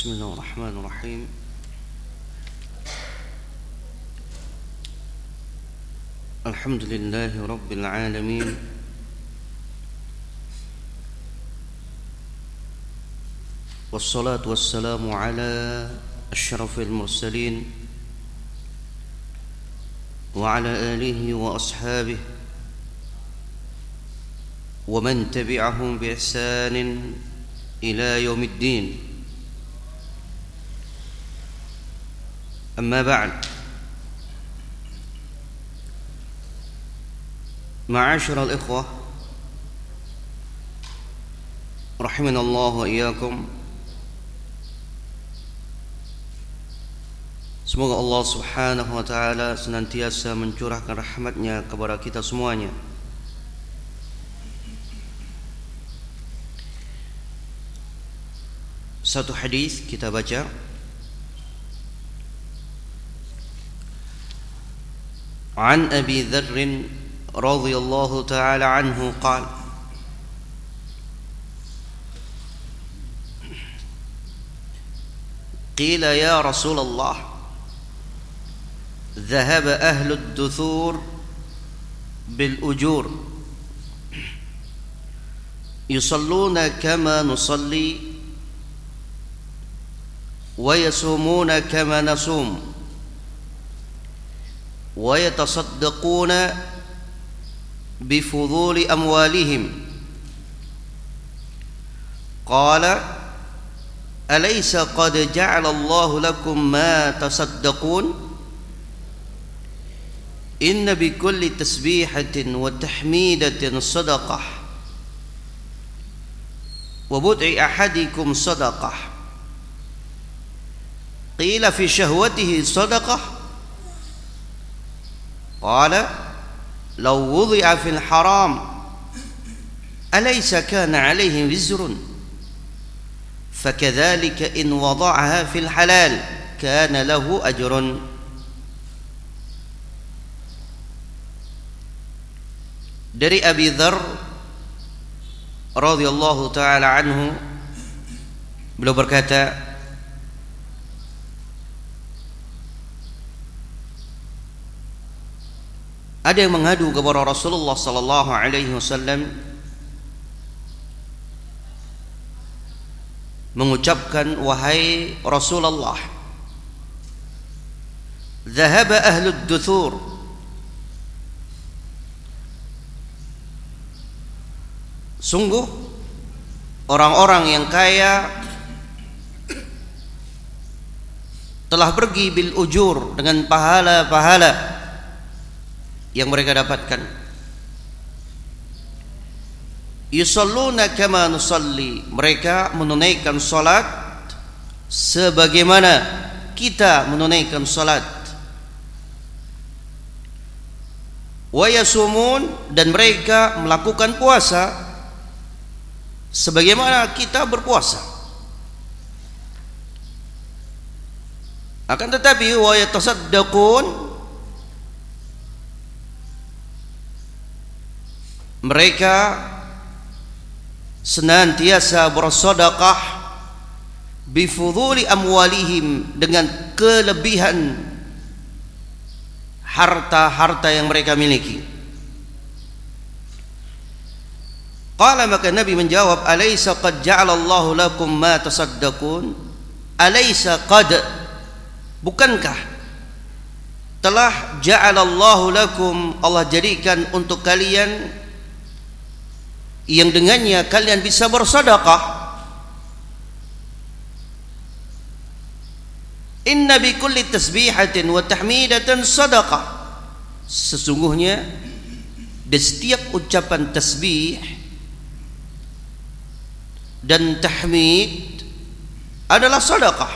بسم الله الرحمن الرحيم الحمد لله رب العالمين والصلاة والسلام على أشرف المرسلين وعلى آله وأصحابه ومن تبعهم بإحسان إلى يوم الدين. أما بعد، معاشر الإخوة رحمنا الله وإياكم. Semoga Allah Subhanahu wa taala senantiasa mencurahkan rahmatnya kepada kita semuanya. Satu hadis kita baca. An Abi Dzar radhiyallahu taala anhu qala qila ya Rasulullah dhahaba ahlu ad-duthur bil ujur yusalluna kama nusalli wa yasumuna kama nasum wa yatasaddaquna bifuduli amwalihim. Qala alaysa qad ja'ala Allahu lakum ma tasaddaqun inna bikulli tasbihatin wa tahmidatin sadaqah wa bud'i ahadikum sadaqah. Qila fi shahwatihi sadaqah. Qala law wudi'a fil haram alaysa kana alayhi wizrun fakadzalika in wada'aha fil halal kana lahu ajrun. Dari Abi Dzar radhiyallahu taala anhu, beliau berkata, ada yang mengadu kepada Rasulullah sallallahu alaihi wasallam mengucapkan, wahai Rasulullah, dhahaba ahlud duthur, sungguh orang-orang yang kaya telah pergi bil ujur dengan pahala-pahala yang mereka dapatkan. Yusalluna kama nusalli, mereka menunaikan salat sebagaimana kita menunaikan salat. Wa yasumun, dan mereka melakukan puasa sebagaimana kita berpuasa. Akan tetapi wa yatasaddaqun, mereka senantiasa bersedekah bifuduli amwalihim, dengan kelebihan harta-harta yang mereka miliki. Qala, maka Nabi menjawab, alaysa qad ja'ala Allahu lakum ma tasaddaqun, alaysa qad, bukankah telah ja'ala Allahu lakum, Allah jadikan untuk kalian yang dengannya kalian bisa bersedekah. Inna bi kulli tasbihatin wa tahmidatin sadaqah, sesungguhnya di setiap ucapan tasbih dan tahmid adalah sedekah.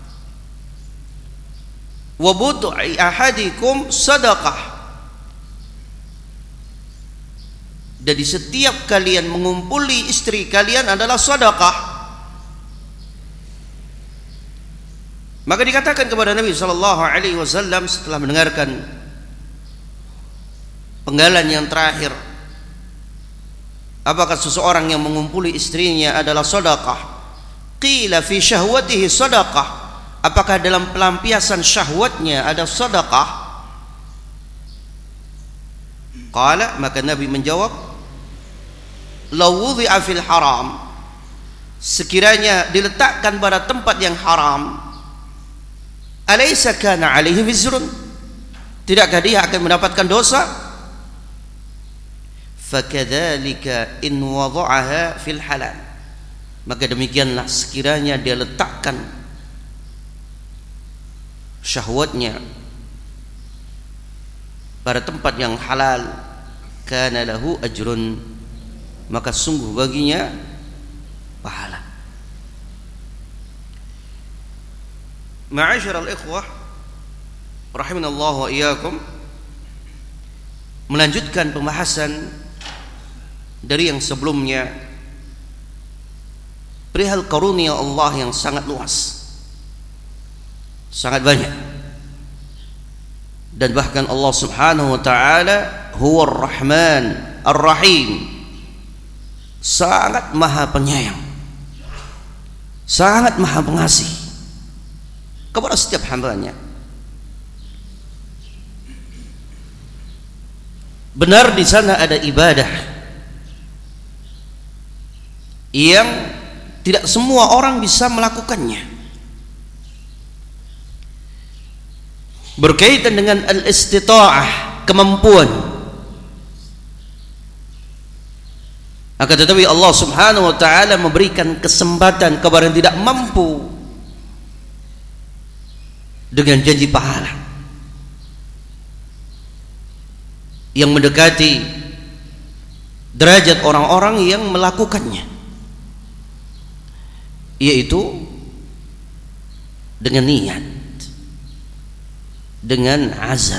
Wa bud'i ahadikum sadaqah, dan di setiap kalian mengumpuli istri kalian adalah sedekah. Maka dikatakan kepada Nabi sallallahu alaihi wasallam setelah mendengarkan penggalan yang terakhir, apakah seseorang yang mengumpuli istrinya adalah sedekah? qila fi syahwatihi sadaqah, apakah dalam pelampiasan syahwatnya ada sedekah? Qala, maka Nabi menjawab, law wudhi'a fil haram, sekiranya diletakkan pada tempat yang haram, alaysa kana alaihi wizrun, tidakkah dia akan mendapatkan dosa? Fakadzalika in wada'aha fil halal, maka demikianlah sekiranya dia letakkan syahwatnya pada tempat yang halal, kana lahu ajrun, maka sungguh baginya pahala. Ma'asyiral ikhwah rahimanallahu wa iyyakum, melanjutkan pembahasan dari yang sebelumnya perihal karunia Allah yang sangat luas, sangat banyak, dan bahkan Allah subhanahu wa ta'ala huwa ar-Rahman ar-Rahim, sangat maha penyayang, sangat maha pengasih kepada setiap hambanya. Benar di sana ada ibadah yang tidak semua orang bisa melakukannya, berkaitan dengan al-istita'ah, kemampuan. Akan tetapi Allah subhanahu wa ta'ala memberikan kesempatan kepada yang tidak mampu dengan janji pahala yang mendekati derajat orang-orang yang melakukannya, yaitu dengan niat, dengan azam,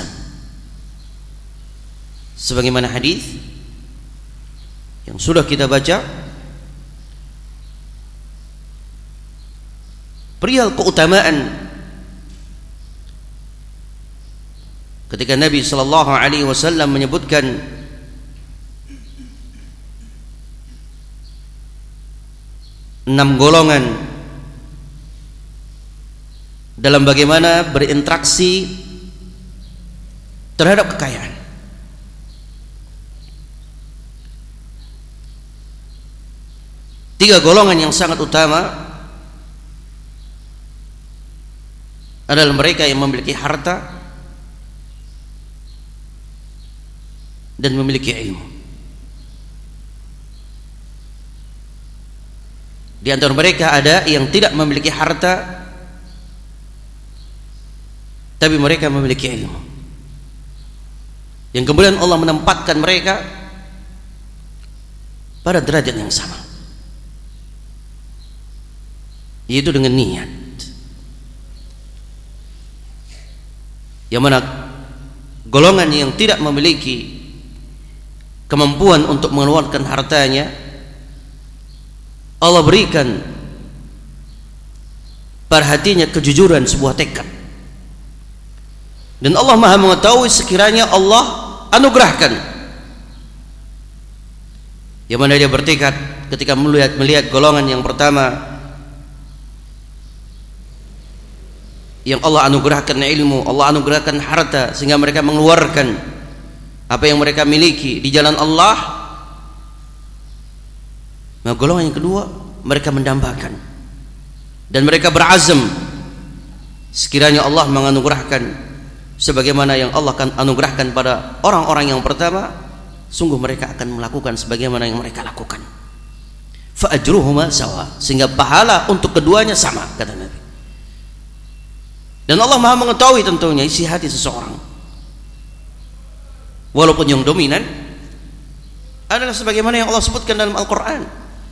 sebagaimana hadis yang sudah kita baca perihal keutamaan ketika Nabi sallallahu alaihi wasallam menyebutkan enam golongan dalam bagaimana berinteraksi terhadap kekayaan. Tiga golongan yang sangat utama adalah mereka yang memiliki harta dan memiliki ilmu. Di antara mereka ada yang tidak memiliki harta tapi mereka memiliki ilmu, yang kemudian Allah menempatkan mereka pada derajat yang sama, yaitu dengan niat. Yang mana golongan yang tidak memiliki kemampuan untuk mengeluarkan hartanya, Allah berikan pada hatinya kejujuran, sebuah tekad, dan Allah maha mengetahui sekiranya Allah anugerahkan, yang mana dia bertekad ketika melihat golongan yang pertama yang Allah anugerahkan ilmu, Allah anugerahkan harta, sehingga mereka mengeluarkan apa yang mereka miliki di jalan Allah. Nah, golongan yang kedua, mereka mendambakan dan mereka berazam sekiranya Allah menganugerahkan sebagaimana yang Allah akan anugerahkan pada orang-orang yang pertama, sungguh mereka akan melakukan sebagaimana yang mereka lakukan. Fa ajruhuma sawa, sehingga pahala untuk keduanya sama, kata Nabi. Dan Allah maha mengetahui tentunya isi hati seseorang, walaupun yang dominan adalah sebagaimana yang Allah sebutkan dalam Al-Quran,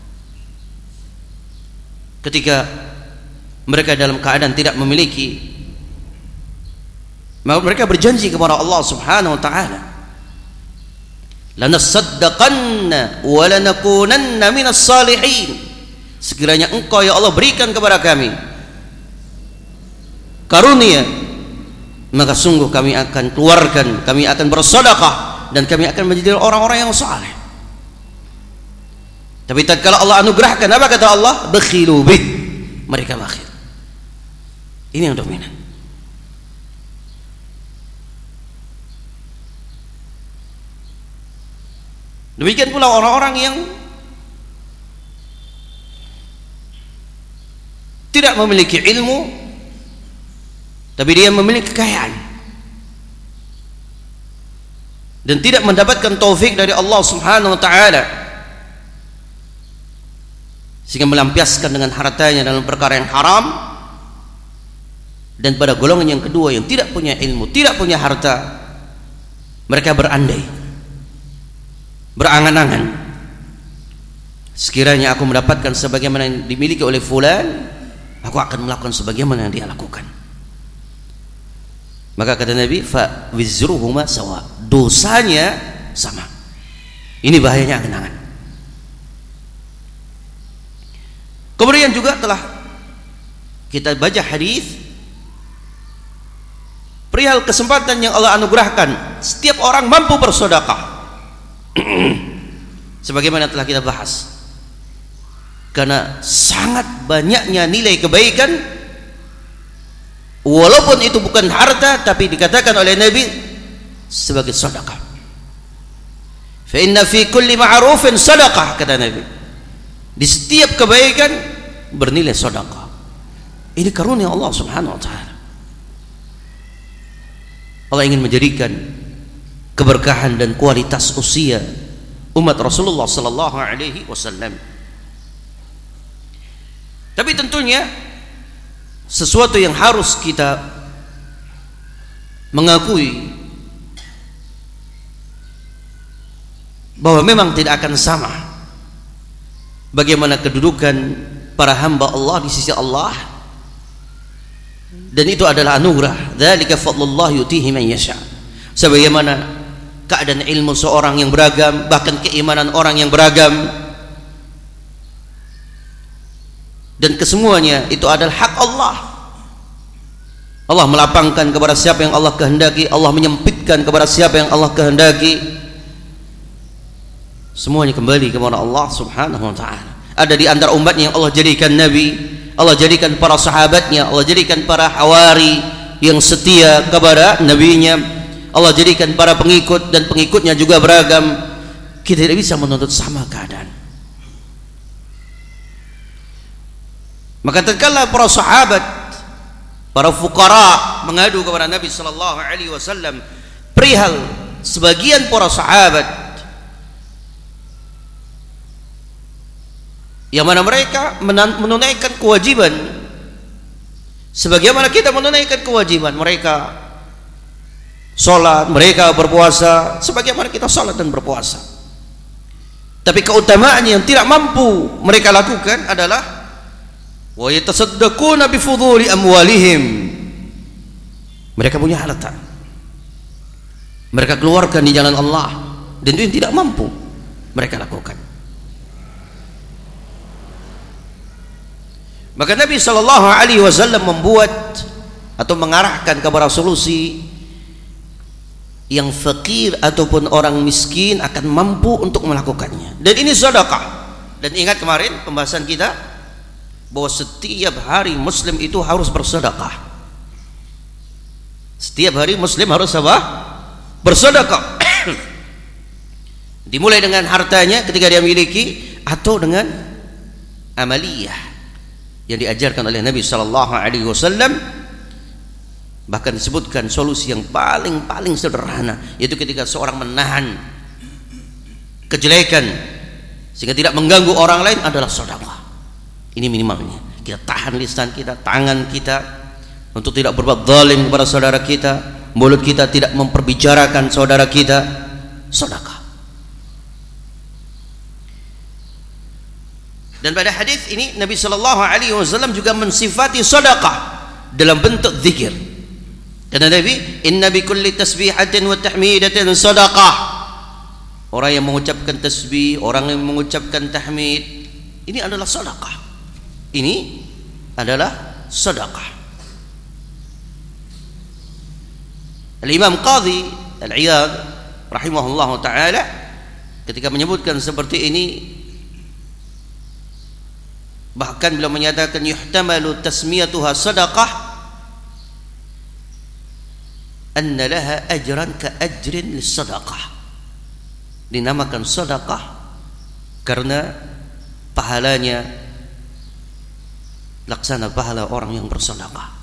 ketika mereka dalam keadaan tidak memiliki, maka mereka berjanji kepada Allah subhanahu wa ta'ala, lanasaddaqanna wa lanakunanna minas salihin, sekiranya engkau ya Allah berikan kepada kami karunia, maka sungguh kami akan keluarkan, kami akan bersedekah, dan kami akan menjadi orang-orang yang saleh. Tapi tatkala Allah anugerahkan, apa kata Allah? Bakhilu bih, mereka bakhil. Ini yang dominan. Demikian pula orang-orang yang tidak memiliki ilmu tapi dia memiliki kekayaan dan tidak mendapatkan taufik dari Allah Subhanahu wa taala, sehingga melampiaskan dengan hartanya dalam perkara yang haram. Dan pada golongan yang kedua yang tidak punya ilmu, tidak punya harta, mereka berandai, berangan-angan, sekiranya aku mendapatkan sebagaimana yang dimiliki oleh fulan, aku akan melakukan sebagaimana yang dia lakukan. Maka kata Nabi, fa wizruhuma sawa, dosanya sama. Ini bahayanya angan-angan. Kemudian juga telah kita baca hadis perihal kesempatan yang Allah anugerahkan setiap orang mampu bersedekah. Sebagaimana telah kita bahas, karena sangat banyaknya nilai kebaikan, walaupun itu bukan harta, tapi dikatakan oleh Nabi sebagai sedekah. Fa inna fi kulli ma'rufin sedekah, kata Nabi. Di setiap kebaikan bernilai sedekah. Ini karunia Allah Subhanahu wa taala. Allah ingin menjadikan keberkahan dan kualitas usia umat Rasulullah sallallahu alaihi wasallam. Tapi tentunya sesuatu yang harus kita mengakui bahwa memang tidak akan sama bagaimana kedudukan para hamba Allah di sisi Allah, dan itu adalah anugerah. Dzalika fadlullah yutihi man yasha. Sebagaimana keadaan ilmu seorang yang beragam, bahkan keimanan orang yang beragam, dan kesemuanya itu adalah hak Allah. Allah melapangkan kepada siapa yang Allah kehendaki, Allah menyempitkan kepada siapa yang Allah kehendaki. Semuanya kembali kepada Allah Subhanahu wa taala. Ada di antara umatnya yang Allah jadikan nabi, Allah jadikan para sahabatnya, Allah jadikan para hawari yang setia kepada nabinya, Allah jadikan para pengikut dan pengikutnya juga beragam. Kita tidak bisa menuntut sama keadaan. Maka tatkala para sahabat, para fuqara mengadu kepada Nabi sallallahu alaihi wasallam perihal sebagian para sahabat yang mana mereka menunaikan kewajiban sebagaimana kita menunaikan kewajiban, mereka sholat, mereka berpuasa sebagaimana kita sholat dan berpuasa, tapi keutamaan yang tidak mampu mereka lakukan adalah wa yatasaddaquna bi fuduli amwalihim. Mereka punya harta, mereka keluarkan di jalan Allah, dan itu yang tidak mampu mereka lakukan. Maka Nabi sallallahu alaihi wasallam membuat atau mengarahkan kepada solusi yang fakir ataupun orang miskin akan mampu untuk melakukannya, dan ini sedekah. Dan ingat kemarin pembahasan kita bahwa setiap hari muslim itu harus bersedekah. Setiap hari muslim harus apa? Bersedekah. Dimulai dengan hartanya ketika dia miliki, atau dengan amaliyah yang diajarkan oleh Nabi sallallahu alaihi wasallam. Bahkan disebutkan solusi yang paling sederhana, yaitu ketika seorang menahan kejelekan sehingga tidak mengganggu orang lain adalah sedekah. Ini minimalnya. Kita tahan lisan kita, tangan kita untuk tidak berbuat zalim kepada saudara kita, mulut kita tidak memperbicarakan saudara kita. Sedekah. Dan pada hadis ini Nabi sallallahu alaihi wasallam juga mensifati sedekah dalam bentuk zikir. Kata Nabi, inna bi kulli tasbihatin wa tahmidatin sedekah. Orang yang mengucapkan tasbih, orang yang mengucapkan tahmid, ini adalah sedekah. Ini adalah sedekah. Al-Imam Qadhi Al-Iyad rahimahullahu taala ketika menyebutkan seperti ini, Bahkan beliau menyatakan yuhtamalu tasmiyatuha sadaqah anna laha ajran ka ajrin lis-sadaqah. Dinamakan sedekah karena pahalanya laksana pahala orang yang bersedekah.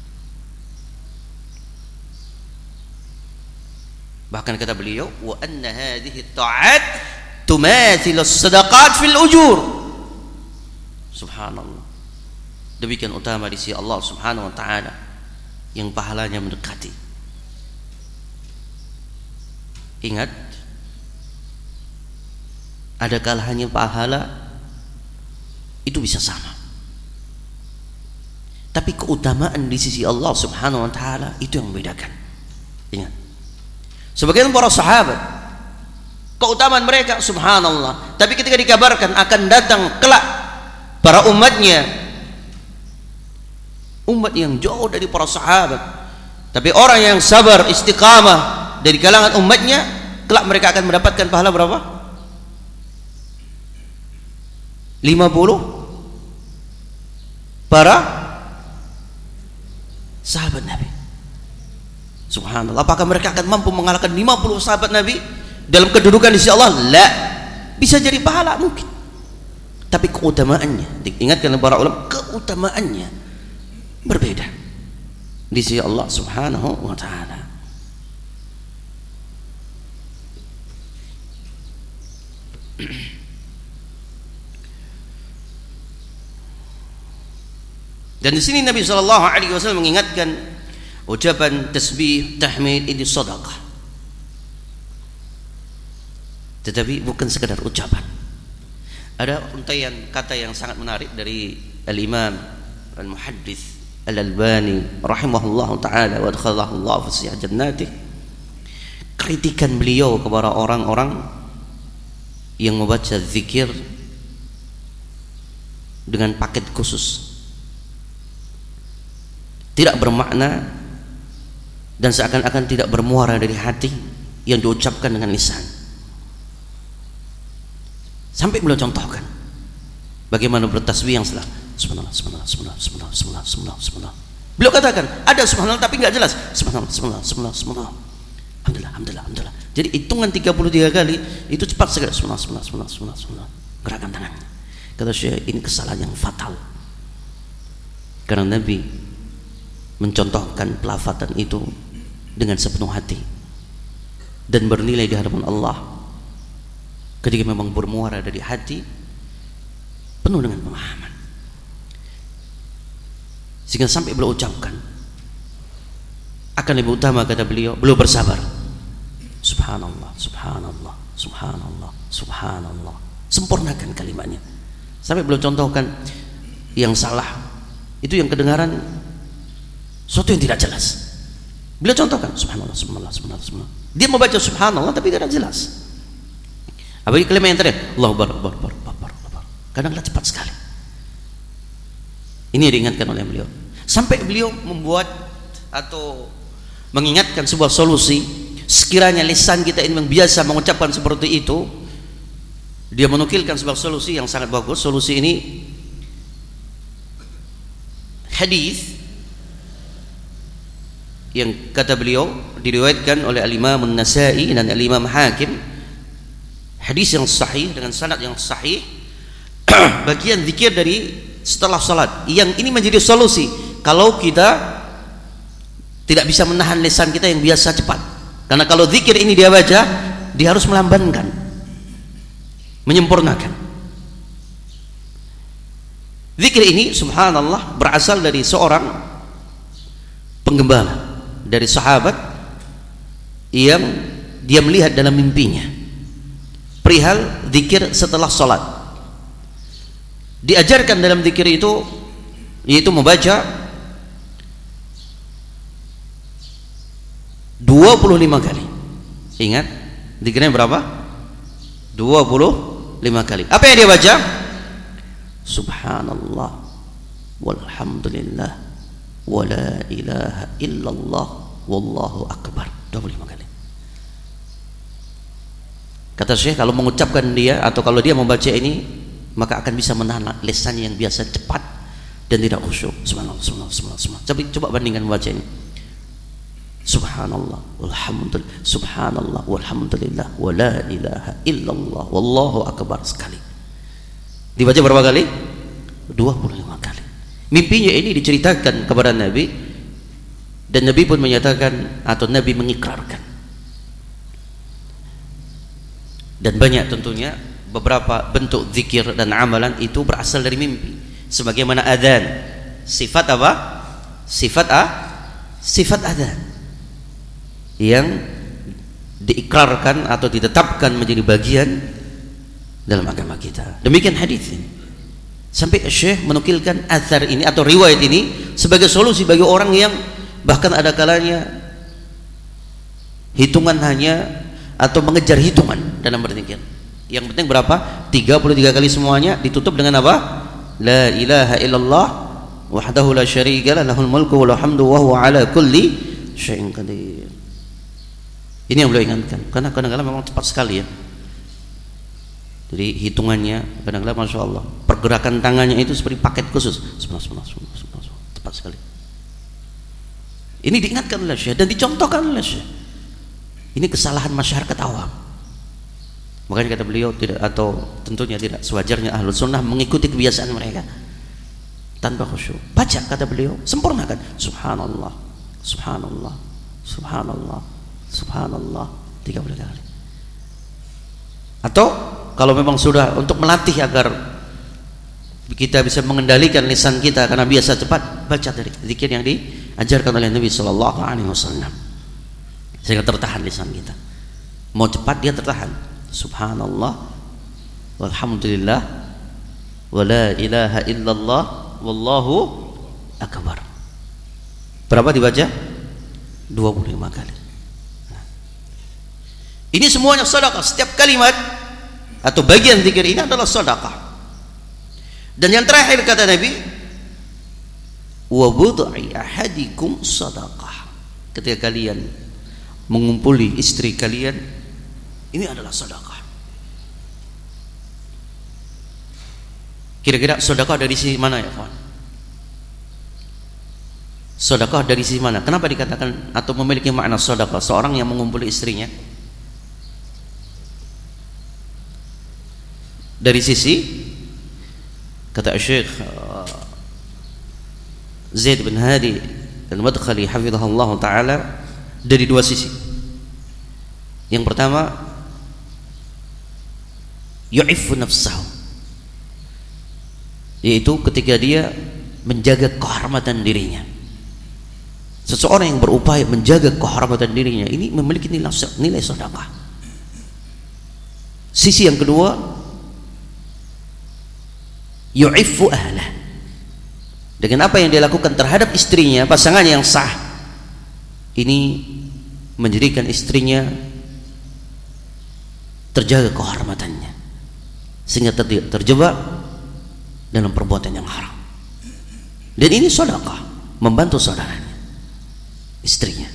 Bahkan kata beliau, wa anna hadhihi ta'at tumathilu as-sadaqat fil ujur. Subhanallah. Demikian utama di sisi Allah Subhanahu wa taala yang pahalanya mendekati. Ingat, ada kalanya pahala itu bisa sama, tapi keutamaan di sisi Allah Subhanahu wa taala itu yang membedakan. Ingat, sebagian para sahabat keutamaan mereka subhanallah, tapi ketika dikabarkan akan datang kelak para umatnya, umat yang jauh dari para sahabat, tapi orang yang sabar istiqamah dari kalangan umatnya, kelak mereka akan mendapatkan pahala berapa? 50 para sahabat Nabi. Subhanallah. Apakah mereka akan mampu mengalahkan 50 sahabat Nabi dalam kedudukan di sisi Allah? La. Bisa jadi pahala mungkin, tapi keutamaannya, diingatkan oleh para ulama, keutamaannya berbeda di sisi Allah Subhanahu wa taala. Dan di sini Nabi sallallahu alaihi wasallam mengingatkan ucapan tasbih, tahmid ini sedekah. Tetapi bukan sekadar ucapan. Ada untaian kata yang sangat menarik dari Al-Imam Al-Muhaddits Al-Albani rahimahullahu taala wa adkhalahu Allah fi siyah jannatih. Kritikan beliau kepada orang-orang yang membaca zikir dengan paket khusus, tidak bermakna dan seakan-akan tidak bermuara dari hati yang diucapkan dengan lisan. Sampai beliau contohkan bagaimana bertasbih yang setelah subhanallah subhanallah subhanallah subhanallah subhanallah subhanallah subhanallah. Beliau katakan ada subhanallah tapi enggak jelas. Subhanallah subhanallah subhanallah subhanallah. Alhamdulillah alhamdulillah alhamdulillah. Jadi hitungan 33 kali itu cepat sekali. Subhanallah subhanallah subhanallah subhanallah subhanallah. Gerakan tangannya. Kata Syekh, ini kesalahan yang fatal. Karena Nabi mencontohkan pelafatan itu dengan sepenuh hati dan bernilai di hadapan Allah ketika memang bermuara dari hati penuh dengan pemahaman, sehingga sampai beliau ucapkan akan lebih utama, kata beliau bersabar. Subhanallah subhanallah subhanallah subhanallah, sempurnakan kalimatnya. Sampai beliau contohkan yang salah itu yang kedengaran sesuatu yang tidak jelas. Beliau contohkan subhanallah subhanallah subhanallah subhanallah. Dia membaca subhanallah tapi tidak jelas. Apalagi kalimat yang terakhir Allahu akbar akbar akbar akbar. Kadang-kadang cepat sekali. Ini yang diingatkan oleh beliau. Sampai beliau membuat atau mengingatkan sebuah solusi, sekiranya lisan kita ini memang biasa mengucapkan seperti itu, dia menukilkan sebuah solusi yang sangat bagus. Solusi ini hadis yang kata beliau diriwayatkan oleh Al-Imam An-Nasa'i dan Al-Imam Hakim, hadis yang sahih dengan sanad yang sahih, bagian zikir dari setelah salat, yang ini menjadi solusi kalau kita tidak bisa menahan lisan kita yang biasa cepat. Karena kalau zikir ini dia baca, dia harus melambankan, menyempurnakan. Zikir ini subhanallah berasal dari seorang penggembala dari sahabat yang dia melihat dalam mimpinya perihal zikir setelah salat. Diajarkan dalam zikir itu yaitu membaca 25 kali. Ingat, zikirnya berapa? 25 kali. Apa yang dia baca? Subhanallah walhamdulillah wala ilaha illallah wallahu akbar, 25 kali. Kata Syekh, kalau mengucapkan dia atau kalau dia membaca ini maka akan bisa menahan lisannya yang biasa cepat dan tidak khusyuk. Subhanallah, subhanallah, subhanallah. Coba bandingkan baca ini. Subhanallah walhamdulillah, subhanallah walhamdulillah, wa la ilaha illallah, wallahu akbar sekali. Dibaca berapa kali? 25 kali. Mimpinya ini diceritakan kepada Nabi, dan Nabi pun menyatakan atau Nabi mengikrarkan. Dan banyak tentunya beberapa bentuk zikir dan amalan itu berasal dari mimpi. Sebagaimana adzan, sifat apa? Sifat adzan yang diikrarkan atau ditetapkan menjadi bagian dalam agama kita. Demikian hadis ini. Sampai Syekh menukilkan athar ini atau riwayat ini sebagai solusi bagi orang yang bahkan ada kalanya hitungan hanya atau mengejar hitungan dalam berzikir. Yang penting berapa? 33 kali semuanya ditutup dengan apa? La ilaha illallah wahdahu la syarika lah, lahul mulku wa lahul hamdu wa huwa ala kulli syai'in qadir. Ini yang beliau ingatkan, karena kadang-kadang memang cepat sekali ya. Jadi hitungannya kadang-kadang Masya Allah, pergerakan tangannya itu seperti paket khusus. Cepat sekali. Ini diingatkan oleh Syekh dan dicontohkan oleh Syekh. Ini kesalahan masyarakat awam. Makanya kata beliau tidak, atau tentunya tidak sewajarnya ahlu sunnah mengikuti kebiasaan mereka tanpa khusyuk. Baca kata beliau, sempurnakan. Subhanallah, subhanallah, subhanallah, subhanallah 30 kali. Atau kalau memang sudah untuk melatih agar kita bisa mengendalikan lisan kita karena biasa cepat, baca dari zikir yang diajarkan oleh Nabi sallallahu alaihi wasallam sehingga tertahan lisan kita. Mau cepat dia tertahan. Subhanallah walhamdulillah wa la ilaha illallah wallahu akbar. Berapa dibaca? 25 kali. Ini semuanya sedekah. Setiap kalimat atau bagian zikir ini adalah sedekah. Dan yang terakhir kata Nabi, wa bud'i ahadikum sedekah. Ketika kalian mengumpuli istri kalian, ini adalah sedekah. Kira-kira sedekah dari sisi mana ya kawan? Sedekah dari sisi mana? Kenapa dikatakan atau memiliki makna sedekah seorang yang mengumpuli istrinya? Dari sisi kata Syekh Zaid bin Hadi Al-Madkhali hafizahullah ta'ala, dari dua sisi. Yang pertama, yu'iffu nafsahu, yaitu ketika dia menjaga kehormatan dirinya. Seseorang yang berupaya menjaga kehormatan dirinya ini memiliki nilai sedekah. Sisi yang kedua, yu'iffu ahlah, dengan apa yang dia lakukan terhadap istrinya, pasangannya yang sah, ini menjadikan istrinya terjaga kehormatannya sehingga tidak terjebak dalam perbuatan yang haram. Dan ini sedekah, membantu saudaranya, istrinya.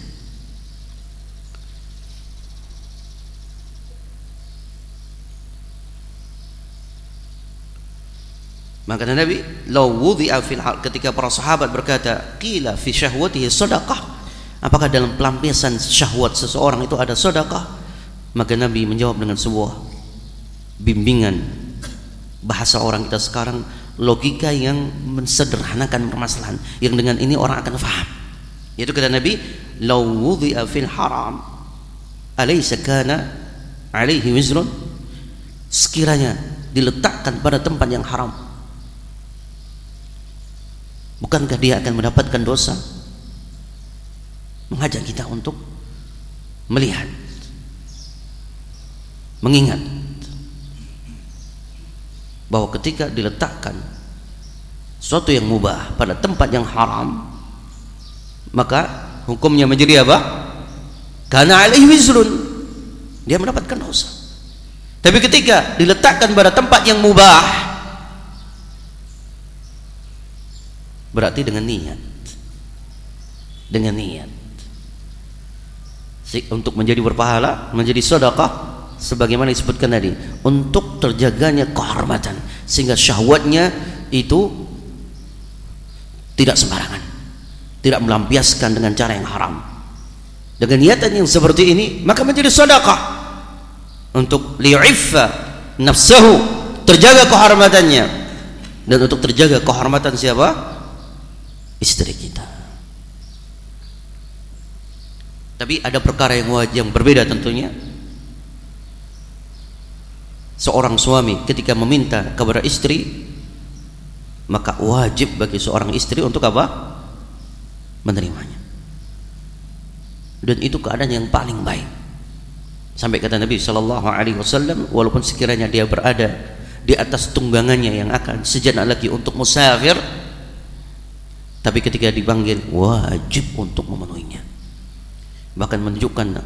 Maka Nabi, law wudhi'a fil hal, ketika para sahabat berkata, qila fi syahwatihi sedekah, apakah dalam pelampiasan syahwat seseorang itu ada sedekah? Maka Nabi menjawab dengan sebuah bimbingan bahasa orang kita sekarang, logika yang mensederhanakan permasalahan, yang dengan ini orang akan faham. Yaitu kata Nabi, law wudhi'a fil haram alaysa kana alaihi wizrun, sekiranya diletakkan pada tempat yang haram, bukankah dia akan mendapatkan dosa? Mengajak kita untuk melihat, mengingat bahwa ketika diletakkan sesuatu yang mubah pada tempat yang haram, maka hukumnya menjadi apa? Kana alaihi wizrun, dia mendapatkan dosa. Tapi ketika diletakkan pada tempat yang mubah, berarti dengan niat untuk menjadi berpahala, menjadi sedekah, sebagaimana disebutkan tadi, untuk terjaganya kehormatan. sehingga syahwatnya itu tidak sembarangan, tidak melampiaskan dengan cara yang haram. Dengan niatan yang seperti ini maka menjadi sedekah untuk liyu'iffa nafsahu, terjaga kehormatannya, dan untuk terjaga kehormatan siapa? Istri kita. Tapi ada perkara yang berbeda tentunya. Seorang suami ketika meminta kepada istri, maka wajib bagi seorang istri untuk apa? Menerimanya. Dan itu keadaan yang paling baik. Sampai kata Nabi sallallahu alaihi wasallam, walaupun sekiranya dia berada di atas tunggangannya yang akan sejenak lagi untuk musafir, tapi ketika dipanggil wajib untuk memenuhinya. Bahkan menunjukkan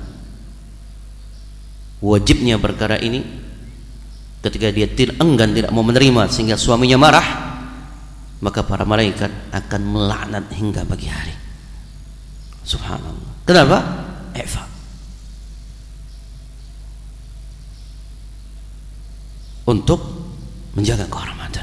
wajibnya perkara ini ketika dia enggan tidak mau menerima sehingga suaminya marah, maka para malaikat akan melaknat hingga pagi hari. Subhanallah. Kenapa? Eva. Untuk menjaga kehormatan.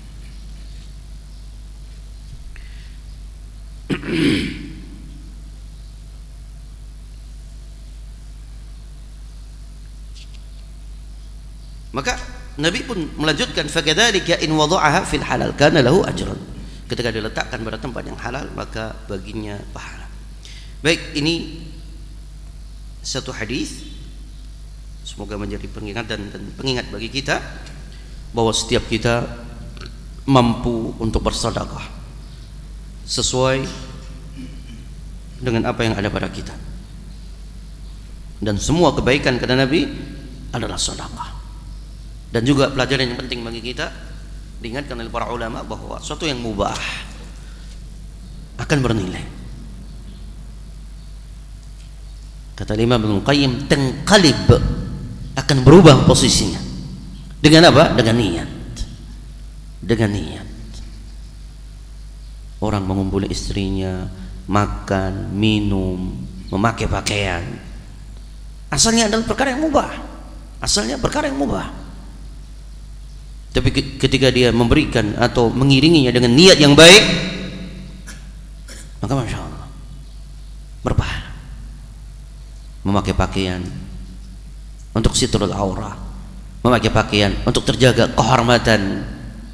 Maka Nabi pun melanjutkan, fakadzalika in wada'aha fil halal kana lahu ajrun. Ketika diletakkan pada tempat yang halal maka baginya pahala. Baik, ini satu hadis semoga menjadi peringatan dan pengingat bagi kita bahwa setiap kita mampu untuk bersedekah sesuai dengan apa yang ada pada kita. Dan semua kebaikan kata Nabi adalah sedekah. Dan juga pelajaran yang penting bagi kita, diingatkan oleh para ulama bahwa sesuatu yang mubah akan bernilai. Kata Imam Ibnu Qayyim, tanqalib, akan berubah posisinya. Dengan apa? Dengan niat. Dengan niat. Orang mengumpuli istrinya, makan, minum, memakai pakaian, asalnya adalah perkara yang mubah. Asalnya perkara yang mubah. Tapi ketika dia memberikan atau mengiringinya dengan niat yang baik, maka Masya Allah berpahala. Memakai pakaian untuk sitrul aurah, memakai pakaian untuk terjaga kehormatan.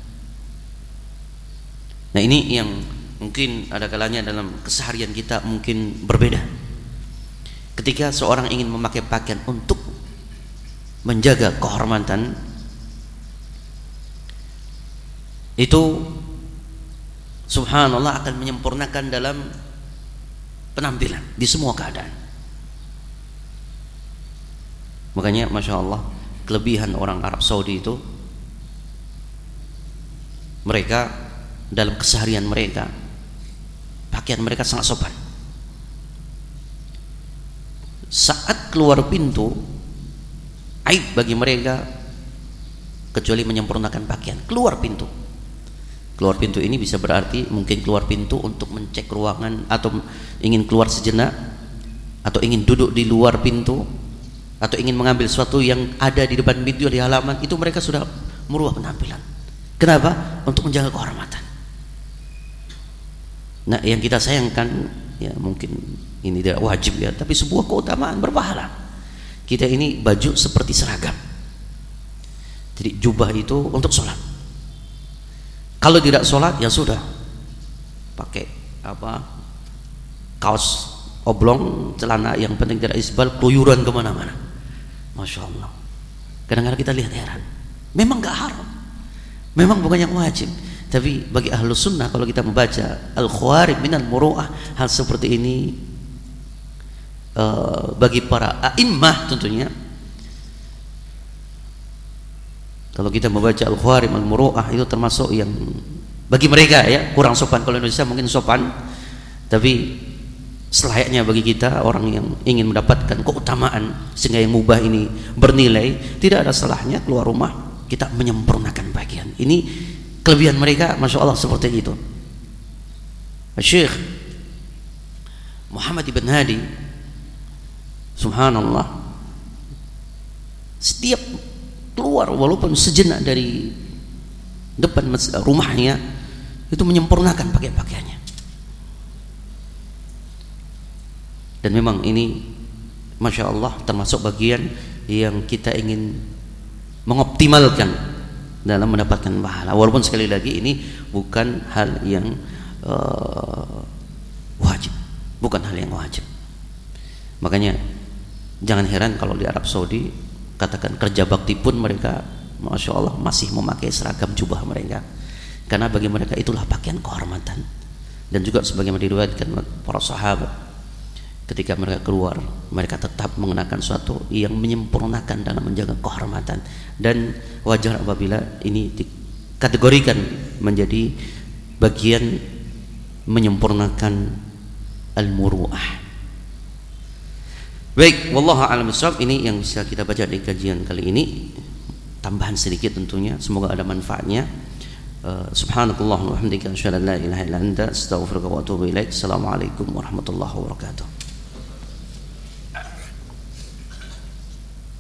Nah, ini yang mungkin ada kalanya dalam keseharian kita mungkin berbeda. Ketika seorang ingin memakai pakaian untuk menjaga kehormatan, itu subhanallah akan menyempurnakan dalam penampilan di semua keadaan. Makanya Masya Allah, kelebihan orang Arab Saudi itu, mereka dalam keseharian mereka, pakaian mereka sangat sopan. Saat keluar pintu, aib bagi mereka kecuali menyempurnakan pakaian. Keluar pintu. Keluar pintu ini bisa berarti mungkin keluar pintu untuk mencek ruangan, atau ingin keluar sejenak, atau ingin duduk di luar pintu, atau ingin mengambil sesuatu yang ada di depan pintu di halaman. Itu mereka sudah merubah penampilan. Kenapa? Untuk menjaga kehormatan. Nah, yang kita sayangkan, ya mungkin ini tidak wajib ya, tapi sebuah keutamaan berpahala. Kita ini baju seperti seragam. Jadi jubah itu untuk sholat. Kalau tidak sholat ya sudah pakai apa, kaos oblong, celana yang penting tidak isbal, keluyuran kemana-mana. Masya Allah. Kadang-kadang kita lihat heran. Memang gak haram, memang bukan yang wajib, tapi bagi ahlu sunnah kalau kita membaca al-khawarib minal muru'ah, hal seperti ini bagi para a'immah tentunya. Kalau kita membaca al-khawarib al-muru'ah, itu termasuk yang bagi mereka ya kurang sopan. Kalau Indonesia mungkin sopan, tapi selayaknya bagi kita orang yang ingin mendapatkan keutamaan sehingga yang mubah ini bernilai, tidak ada salahnya keluar rumah kita menyempurnakan pakaian. Ini kelebihan mereka, Masya Allah, seperti itu. Syekh Muhammad ibn Hadi, subhanallah, setiap keluar walaupun sejenak dari depan rumahnya itu menyempurnakan pakaiannya. Dan memang ini Masya Allah termasuk bagian yang kita ingin mengoptimalkan dalam mendapatkan pahala. Walaupun sekali lagi ini bukan hal yang wajib, bukan hal yang wajib. Makanya jangan heran kalau di Arab Saudi katakan kerja bakti pun mereka Masya Allah masih memakai seragam jubah mereka, karena bagi mereka itulah pakaian kehormatan. Dan juga sebagaimana diriwayatkan para sahabat, ketika mereka keluar mereka tetap mengenakan sesuatu yang menyempurnakan dalam menjaga kehormatan. Dan wajar apabila ini dikategorikan menjadi bagian menyempurnakan al-muru'ah. Baik, wallahu a'lam bishawab. Ini yang bisa kita baca di kajian kali ini, tambahan sedikit tentunya, semoga ada manfaatnya. Subhanakallahumma wa bihamdika asyhadu an la ilaha illa anta astaghfiruka wa atubu ilaik. Assalamualaikum warahmatullahi wabarakatuh.